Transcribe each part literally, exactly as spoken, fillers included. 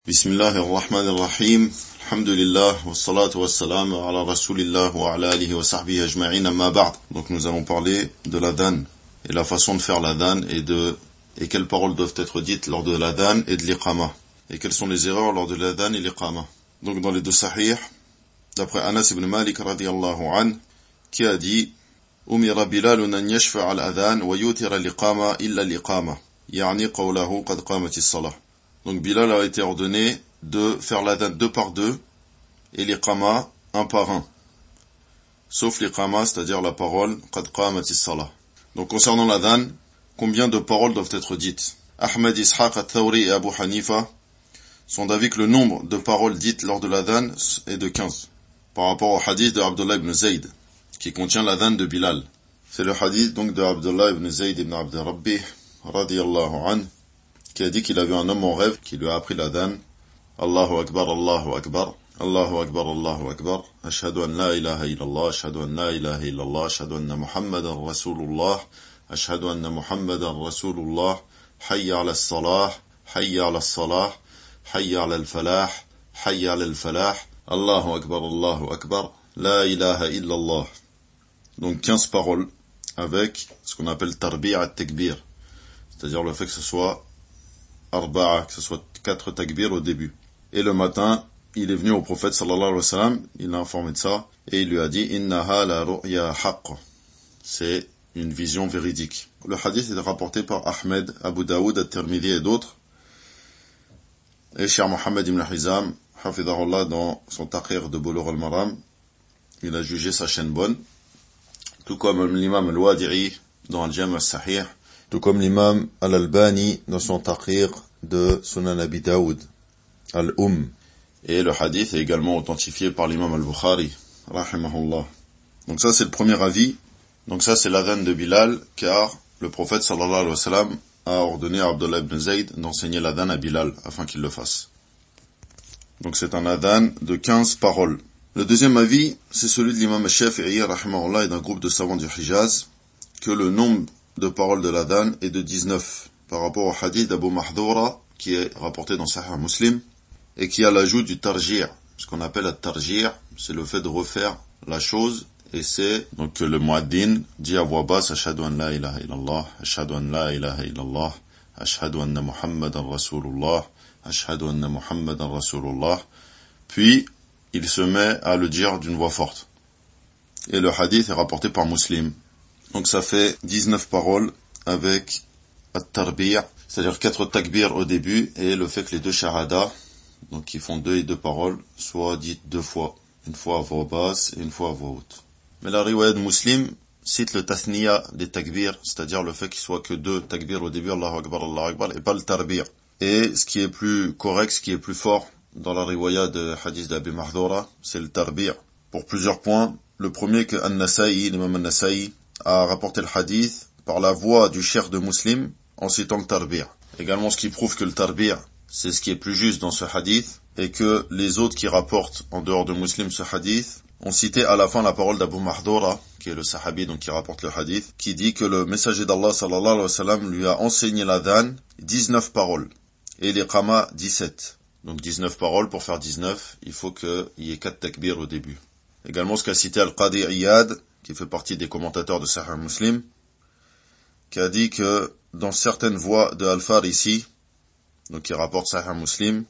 Bismillahirrahmanirrahim. Alhamdulillah, wassalatu wassalamu ala rasulillah wa ala alihi wa sahbihi ajma'in amma ba'd. Donc nous allons parler de l'adhan et la façon de faire l'adhan et de et quelles paroles doivent être dites lors de l'adhan et de l'iqama. Et quelles sont les erreurs lors de l'adhan et l'iqama. Donc dans les deux sahih, d'après Anas ibn Malik radiyallahu an, qui a dit Umira Bilalun an yashfa'a al-adhan wa yutira l'iqama illa l'iqama. Yani qawlahu qad qamatis salah. Donc Bilal a été ordonné de faire l'adhan deux par deux et l'iqama un par un. Sauf l'iqama, c'est-à-dire la parole qad qamatis salah. Donc concernant l'adhan, combien de paroles doivent être dites? Ahmed, Ishaq, Al-Thawri et Abu Hanifa sont d'avis que le nombre de paroles dites lors de l'adhan est de quinze. Par rapport au hadith de Abdullah ibn Zayd, qui contient l'adhan de Bilal. C'est le hadith donc de Abdullah ibn Zayd ibn Abd Rabbi, radiyallahu anhu, qui a dit qu'il a vu un homme en rêve qui lui a appris l'adhan. Allahu Akbar, Allahu Akbar, Allahu Akbar, Allahu Akbar, Ashhadu an la ilaha illallah, Ashhadu an la ilaha illallah, Ashhadu anna Muhammadan Rasulullah, Ashhadu anna Muhammadan Rasulullah, Hayya ala salah, Hayya ala salah, Hayya ala al-falah, Hayya ala al-falah, Allahu Akbar, Allahu Akbar, La ilaha illallah. Donc quinze paroles avec ce qu'on appelle tarbi' at-takbir, c'est-à-dire le fait que ce soit arba'a, que ce soit quatre takbir au début. Et le matin, il est venu au prophète sallallahu alayhi wa sallam, il l'a informé de ça, et il lui a dit Innaha la ru'ya haqq. C'est une vision véridique. Le hadith est rapporté par Ahmed, Abu Daoud, At-Tirmidhi et d'autres. Et Cheikh Mohammed ibn Hizam, hafidahullah, dans son taqrir de Bulugh al-Maram, il a jugé sa chaîne bonne, tout comme l'imam al-Wadi'i dans Al-Jam' al-Sahih, tout comme l'imam Al-Albani dans son taqrir de Sunan Abi Daoud, Al-Umm. Et le hadith est également authentifié par l'imam Al-Bukhari, rahimahullah. Donc ça c'est le premier avis. Donc ça c'est l'adhan de Bilal, car le prophète sallallahu alayhi wa sallam a ordonné à Abdullah ibn Zayd d'enseigner l'adhan à Bilal, afin qu'il le fasse. Donc c'est un adhan de quinze paroles. Le deuxième avis, c'est celui de l'imam Shafi'i, rahimahullah, et d'un groupe de savants du Hijaz, que le nombre de paroles de l'adhan est de dix-neuf, par rapport au hadith d'Abu Mahdoura, qui est rapporté dans Sahih Muslim, et qui a l'ajout du tarjir. Ce qu'on appelle le tarjir, c'est le fait de refaire la chose, et c'est donc que le muaddin dit à voix basse, Ashhadu an la ilaha illallah, Ashhadu an la ilaha illallah, Ashhadu anna Muhammadan Rasulullah, Ashhadu anna Muhammadan Rasulullah, puis il se met à le dire d'une voix forte. Et le hadith est rapporté par Muslim. Donc ça fait dix-neuf paroles avec at-tarbi', c'est-à-dire quatre takbir au début, et le fait que les deux shahada, donc qui font deux et deux paroles, soient dites deux fois, une fois à voix basse et une fois à voix haute. Mais la riwayat de Muslim cite le tathniya des takbir, c'est-à-dire le fait qu'il soit que deux takbir au début, Allahu Akbar, Allahu Akbar, et pas le tarbi'. Et ce qui est plus correct, ce qui est plus fort dans la riwayat de hadith d'Abi Mahdoura, c'est le tarbi'. Pour plusieurs points. Le premier que An-Nasa'i, l'imam An-Nasa'i, a rapporté le hadith par la voix du cheikh de Muslim en citant le tarbi'. Également ce qui prouve que le tarbi' c'est ce qui est plus juste dans ce hadith, et que les autres qui rapportent en dehors de Muslim ce hadith ont cité à la fin la parole d'Abu Mahdoura, qui est le sahabi donc qui rapporte le hadith, qui dit que le messager d'Allah sallallahu alayhi wa sallam lui a enseigné l'adhan dix-neuf paroles et l'iqama dix-sept. Donc dix-neuf paroles, pour faire dix-neuf, il faut qu'il y ait quatre takbir au début. Également ce qu'a cité Al-Qadi Iyad, qui fait partie des commentateurs de Sahih Muslim, qui a dit que dans certaines voix de Al-Farisi, donc qui rapporte Sahih Muslim,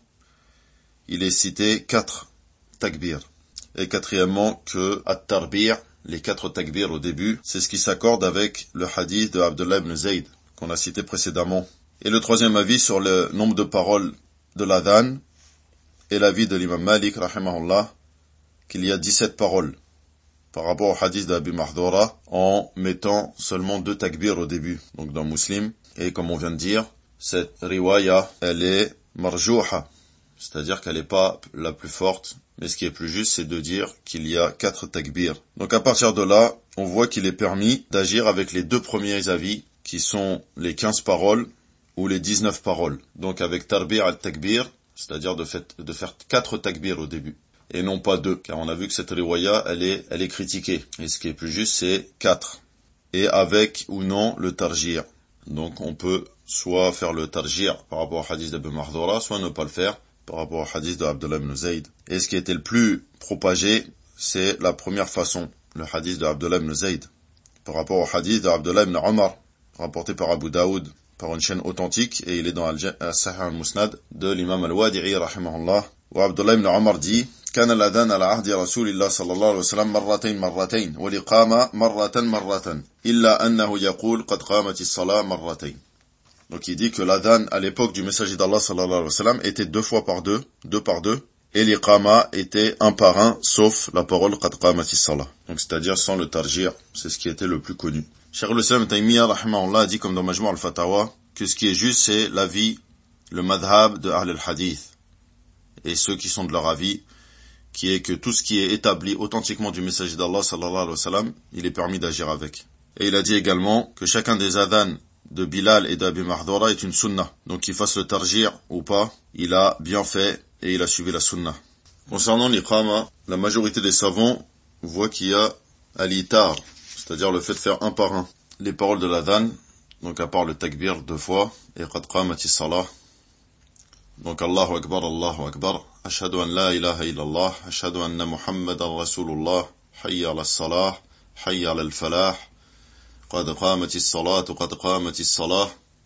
il est cité quatre takbir. Et quatrièmement que At-Tarbi', les quatre takbir au début, c'est ce qui s'accorde avec le hadith de Abdullah ibn Zayd, qu'on a cité précédemment. Et le troisième avis sur le nombre de paroles de l'adhan est l'avis de l'imam Malik, rahimahullah, qu'il y a dix-sept paroles par rapport au hadith d'Abi Mahdoura, en mettant seulement deux takbir au début, donc dans Muslim. Et comme on vient de dire, cette riwaya, elle est marjouha, c'est-à-dire qu'elle n'est pas la plus forte, mais ce qui est plus juste, c'est de dire qu'il y a quatre takbir. Donc à partir de là, on voit qu'il est permis d'agir avec les deux premiers avis, qui sont les quinze paroles, ou les dix-neuf paroles. Donc avec tarbi' al-takbir, c'est-à-dire de, fait, de faire quatre takbir au début, et non pas deux, car on a vu que cette riwaya, elle est, elle est critiquée. Et ce qui est plus juste, c'est quatre. Et avec ou non le tarjir. Donc on peut soit faire le tarjir par rapport au hadith d'Abu Mahdoura, soit ne pas le faire, par rapport au hadith de Abdullah ibn Zayd. Et ce qui était le plus propagé, c'est la première façon, le hadith de Abdullah ibn Zayd, par rapport au hadith de Abdullah ibn Omar, rapporté par Abu Daoud, par une chaîne authentique, et il est dans Al-Sahih al-Musnad de l'imam al-Wadi'i, rahimahullah, où Abdullah ibn Omar dit, كان الأذان على عهد رسول الله صلى الله عليه وسلم مرتين مرتين والإقامة مرة مرة إلا أنه يقول قد قامت الصلاة مرتين. Donc il dit que l'adhan à l'époque du messager d'Allah sallallahu alayhi wa sallam était deux fois par deux, deux par deux, et l'iqama était un par un, sauf la parole qad qamatis salah. Donc c'est-à-dire sans le tarjir, c'est ce qui était le plus connu. Cheikh al-Islam Taymiyya rahimahullah a dit comme dans Majmu' al-Fatawa que ce qui est juste c'est l'avis, le madhab de Ahl al-Hadith et ceux qui sont de leur avis, qui est que tout ce qui est établi authentiquement du messager d'Allah sallallahu alayhi wa sallam, il est permis d'agir avec. Et il a dit également que chacun des adhan de Bilal et d'Abi Mahdura est une sunnah. Donc qu'il fasse le tarjir ou pas, il a bien fait et il a suivi la sunnah. Concernant l'iqama, la majorité des savants voient qu'il y a al-itar, c'est-à-dire le fait de faire un par un les paroles de l'adhan, donc à part le takbir deux fois, et qad qamatis salah. Donc Allahu Akbar, Allahu Akbar, ashhadu an la ilaha illallah, ashhadu anna Muhammadan Rasulullah, hayya ala salah, hayya ala al-falah, قد قامت الصلاة قد قامت الصلاة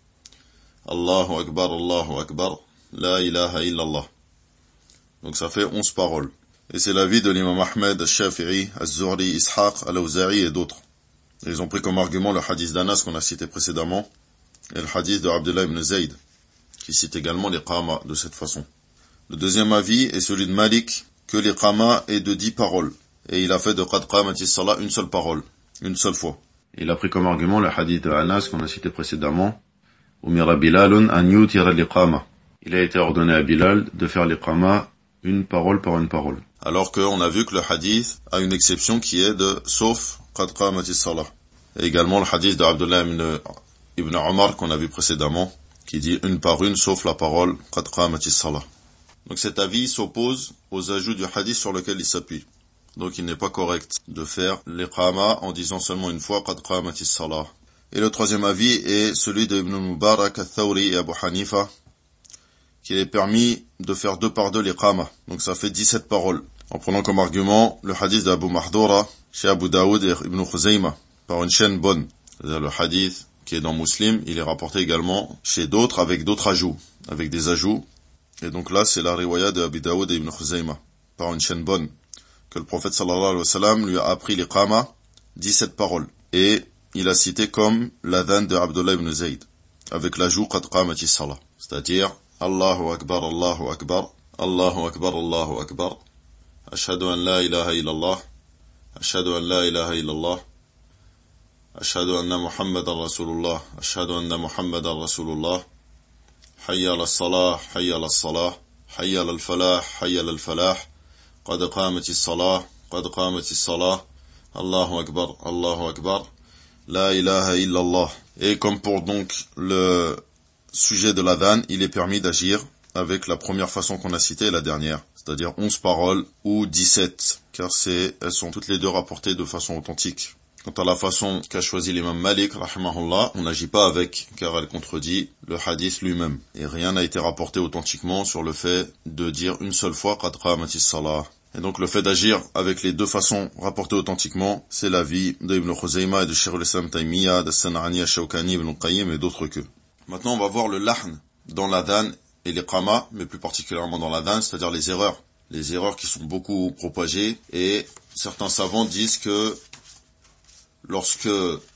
الله أكبر الله أكبر لا إله إلا الله. Donc ça fait onze paroles. Et c'est l'avis de l'imam Ahmed, al-Shafi'i, al-Zuhri, Ishaq, al-Awza'i et d'autres. Et ils ont pris comme argument le hadith d'Anas qu'on a cité précédemment et le hadith de Abdullah ibn Zayd qui cite également l'iqama de cette façon. Le deuxième avis est celui de Malik que l'iqama est de dix paroles et il a fait de qad qamatis salah une seule parole, une seule fois. Il a pris comme argument le hadith de Anas qu'on a cité précédemment, Umira Bilalun an yutira l'iqama. Il a été ordonné à Bilal de faire l'iqama une parole par une parole. Alors qu'on a vu que le hadith a une exception qui est de sauf qad qamatis salah. Et également le hadith de Abdullah ibn, ibn Omar qu'on a vu précédemment, qui dit une par une sauf la parole qad qamatis salah. Donc cet avis s'oppose aux ajouts du hadith sur lequel il s'appuie. Donc il n'est pas correct de faire l'iqama en disant seulement une fois qad qamatis salah. Et le troisième avis est celui de Ibn Mubarak, al-Thawri et Abu Hanifa, qu'il est permis de faire deux par deux l'iqama. Donc ça fait dix-sept paroles. En prenant comme argument le hadith d'Abu Mahdura chez Abu Daoud et Ibn Khuzayma, par une chaîne bonne. C'est-à-dire le hadith qui est dans Muslim, il est rapporté également chez d'autres avec d'autres ajouts, avec des ajouts. Et donc là c'est la riwaya de Abu Daoud et Ibn Khuzayma, par une chaîne bonne. Que le prophète sallallahu alayhi wa sallam lui a appris l'iqama, dix-sept paroles. Et il a cité comme l'adhan de Abdullah ibn Zayd, avec l'ajout qad qamatis salah. C'est-à-dire, Allahu Akbar, Allahu Akbar, Allahu Akbar, Allahu Akbar, ashhadu an la ilaha illallah, ashhadu an la ilaha illallah, ashhadu anna Muhammadan Rasulullah, ashhadu anna Muhammadan Rasulullah, hayya ala salah, hayya ala salah, hayya ala al-falah, hayya ala al-falah, قد قامت الصلاة قد قامت الصلاة الله أكبر الله أكبر لا إله إلا الله. Et comme pour donc le sujet de l'adhan, il est permis d'agir avec la première façon qu'on a citée et la dernière, c'est-à-dire onze paroles ou dix-sept, car c'est, elles sont toutes les deux rapportées de façon authentique. Quant à la façon qu'a choisi l'imam Malik, rahimahullah, on n'agit pas avec, car elle contredit le hadith lui-même. Et rien n'a été rapporté authentiquement sur le fait de dire une seule fois qad qamatis salah. Et donc le fait d'agir avec les deux façons rapportées authentiquement, c'est l'avis de Ibn Khuzayma et de Cheikh al-Islam Taymiyya, de San'ani al-Shawkani, Ibn Qayyim et d'autres que. Maintenant on va voir le lahn dans l'adhan et l'iqama, mais plus particulièrement dans l'adhan, c'est-à-dire les erreurs. Les erreurs qui sont beaucoup propagées, et certains savants disent que lorsque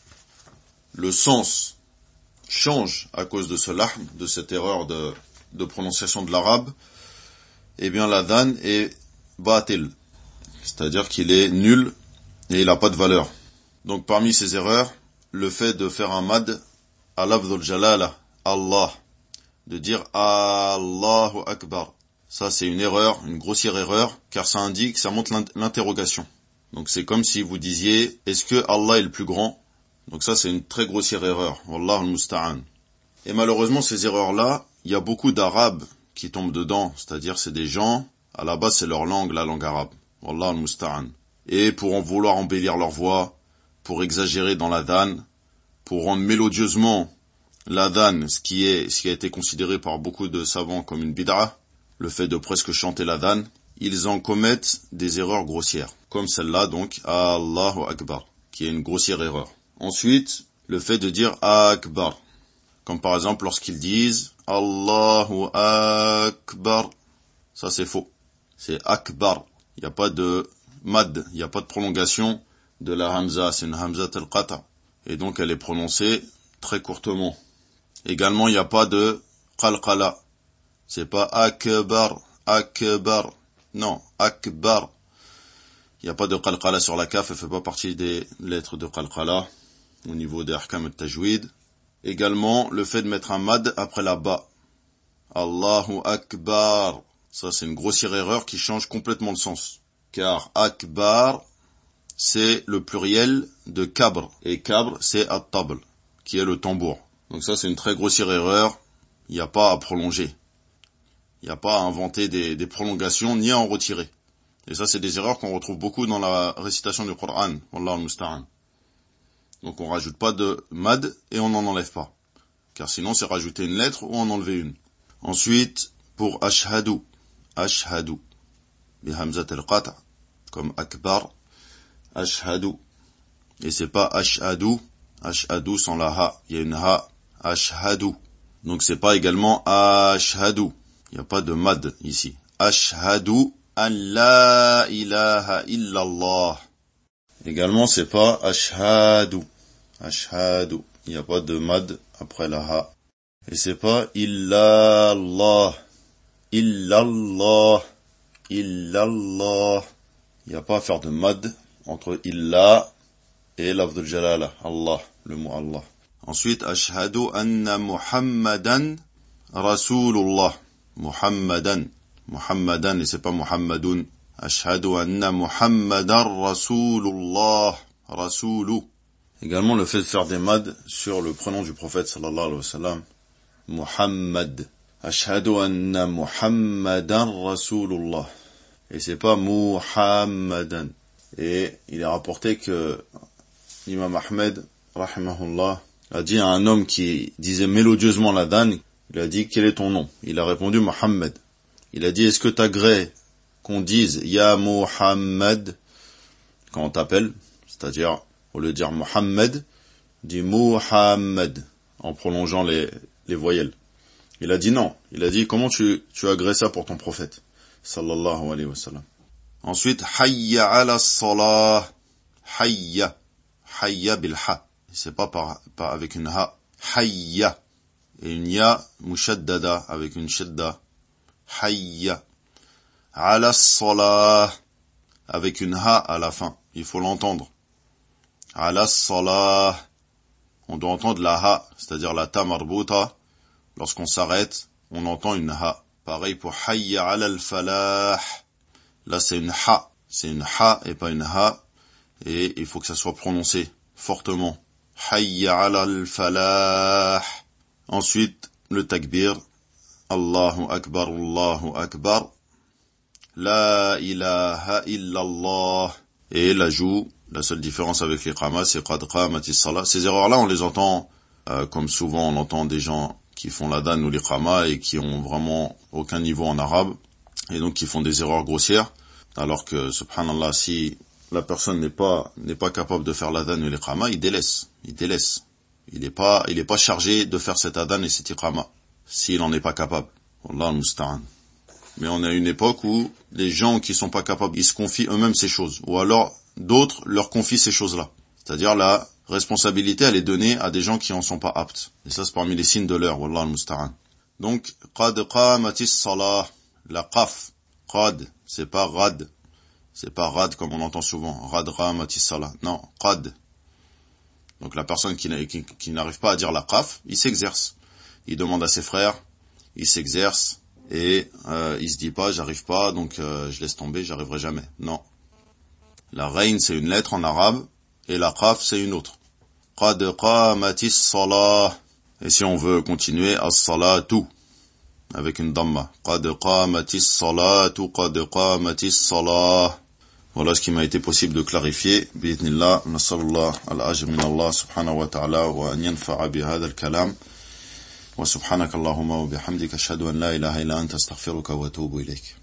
le sens change à cause de ce lahn, de cette erreur de, de prononciation de l'arabe, eh bien l'adhan est batil, c'est-à-dire qu'il est nul et il n'a pas de valeur. Donc parmi ces erreurs, le fait de faire un mad à lafdhul jalala, Allah, de dire Allahu Akbar, ça c'est une erreur, une grossière erreur, car ça indique, ça montre l'interrogation. Donc c'est comme si vous disiez, est-ce que Allah est le plus grand? Donc ça c'est une très grossière erreur. Wallahu al-musta'an. Et malheureusement ces erreurs-là, il y a beaucoup d'arabes qui tombent dedans. C'est-à-dire c'est des gens, à la base c'est leur langue, la langue arabe. Wallahu al-musta'an. Et pour en vouloir embellir leur voix, pour exagérer dans l'adhan, pour rendre mélodieusement l'adhan, ce qui est, ce qui a été considéré par beaucoup de savants comme une bid'a, le fait de presque chanter l'adhan, ils en commettent des erreurs grossières. Comme celle-là, donc, Allahu Akbar, qui est une grossière erreur. Ensuite, le fait de dire Akbar. Comme par exemple lorsqu'ils disent Allahu Akbar. Ça c'est faux. C'est Akbar. Il n'y a pas de mad, il n'y a pas de prolongation de la hamza. C'est une hamza al-qata. Et donc elle est prononcée très courtement. Également, il n'y a pas de qalqala. C'est pas akbar, akbar. Non, akbar. Il n'y a pas de qalqala sur la kaf, elle fait pas partie des lettres de qalqala au niveau des ahkam al-tajwid. Également, le fait de mettre un mad après la ba. Allahu akbar. Ça, c'est une grossière erreur qui change complètement le sens. Car akbar, c'est le pluriel de kabr. Et kabr, c'est at-tabl, qui est le tambour. Donc ça, c'est une très grossière erreur. Il n'y a pas à prolonger. Il n'y a pas à inventer des, des prolongations, ni à en retirer. Et ça, c'est des erreurs qu'on retrouve beaucoup dans la récitation du Coran. Wallah al-musta'an. Donc on rajoute pas de mad et on n'en enlève pas. Car sinon c'est rajouter une lettre ou en enlever une. Ensuite, pour ashhadu, ashhadu, bi hamzat al-qata, comme akbar, ashhadu. Et c'est pas ashhadu, ashhadu sans la ha, il y a une ha, ashhadu. Donc c'est pas également ashhadu, il n'y a pas de mad ici. Ashhadu an la ilaha illallah. Également, c'est pas ashhadu, ashhadu. Il n'y a pas de mad après la ha. Et c'est pas illallah, illallah, illallah. Il n'y a pas à faire de mad entre illa et l'afdul jalala, Allah, le mot Allah. Ensuite, ashhadu anna Muhammadan Rasulullah. Muhammadan, Muhammadan, et c'est pas Muhammadun. Ashhadu anna Muhammadan Rasulullah, Rasoulou. Également le fait de faire des mad sur le prénom du prophète sallallahu alayhi wa sallam. Muhammad. Ashhadu anna Muhammadan Rasulullah. Et c'est pas Muhammadan. Et il est rapporté que l'imam Ahmed, rahimahullah, a dit à un homme qui disait mélodieusement l'adhan, il a dit, quel est ton nom? Il a répondu Muhammad. Il a dit, est-ce que t'agrées qu'on dise Ya Muhammad quand on t'appelle, c'est-à-dire au lieu de dire Muhammad, dit Muhammad en prolongeant les, les voyelles. Il a dit non. Il a dit comment tu, tu agrées ça pour ton prophète sallallahu alayhi wa sallam. Ensuite, Hayya ala salah, Hayya, Hayya bil ha. C'est pas par, par avec une ha. Hayya et une ya mushaddada avec une shadda. Hayya ala salah avec une ha à la fin. Il faut l'entendre. Ala salah. On doit entendre la ha, c'est-à-dire la ta marbuta. Lorsqu'on s'arrête, on entend une ha. Pareil pour hayya ala al-falah. Là, c'est une ha. C'est une ha et pas une ha. Et il faut que ça soit prononcé fortement. Hayya ala al-falah. Ensuite, le takbir. Allahu akbar, Allahu akbar. La ilaha illallah. Et l'ajout, la seule différence avec l'iqama, c'est qad qamatis salah. Ces erreurs-là, on les entend, euh, comme souvent on entend des gens qui font l'adhan ou l'iqama et qui ont vraiment aucun niveau en arabe, et donc qui font des erreurs grossières, alors que, subhanallah, si la personne n'est pas, n'est pas capable de faire l'adhan ou l'iqama, il délaisse, il délaisse. Il n'est pas, il est pas chargé de faire cet adhan et cet iqama, s'il n'en est pas capable. Wallah al-musta'an. Mais on a une époque où les gens qui sont pas capables, ils se confient eux-mêmes ces choses. Ou alors, d'autres leur confient ces choses-là. C'est-à-dire, la responsabilité, elle est donnée à des gens qui en sont pas aptes. Et ça, c'est parmi les signes de l'heure. Wallah al-musta'an. Donc, qad qamatis salah. La qaf. Qad. C'est pas rad. C'est pas rad comme on entend souvent. Rad qamatis salah. Non. Qad. Donc, la personne qui, qui, qui n'arrive pas à dire la qaf, il s'exerce. Il demande à ses frères. Il s'exerce. Et euh, il se dit pas, j'arrive pas, donc euh, je laisse tomber, j'arriverai jamais. Non. La reine, c'est une lettre en arabe, et la qaf, c'est une autre. Qad qamatis salah. Et si on veut continuer, as-salatu, avec une damma. Qad qamatis salatu, qad qamatis salah. Voilà ce qui m'a été possible de clarifier. Bi'idhnillah, nasallallahu al-ajr min Allah subhanahu wa ta'ala, wa an yanfa'a bi hadha al-kalam. Wa subhanakallahumma wa bihamdika ashhadu an la ilaha illa anta astaghfiruka wa atubu ilayk.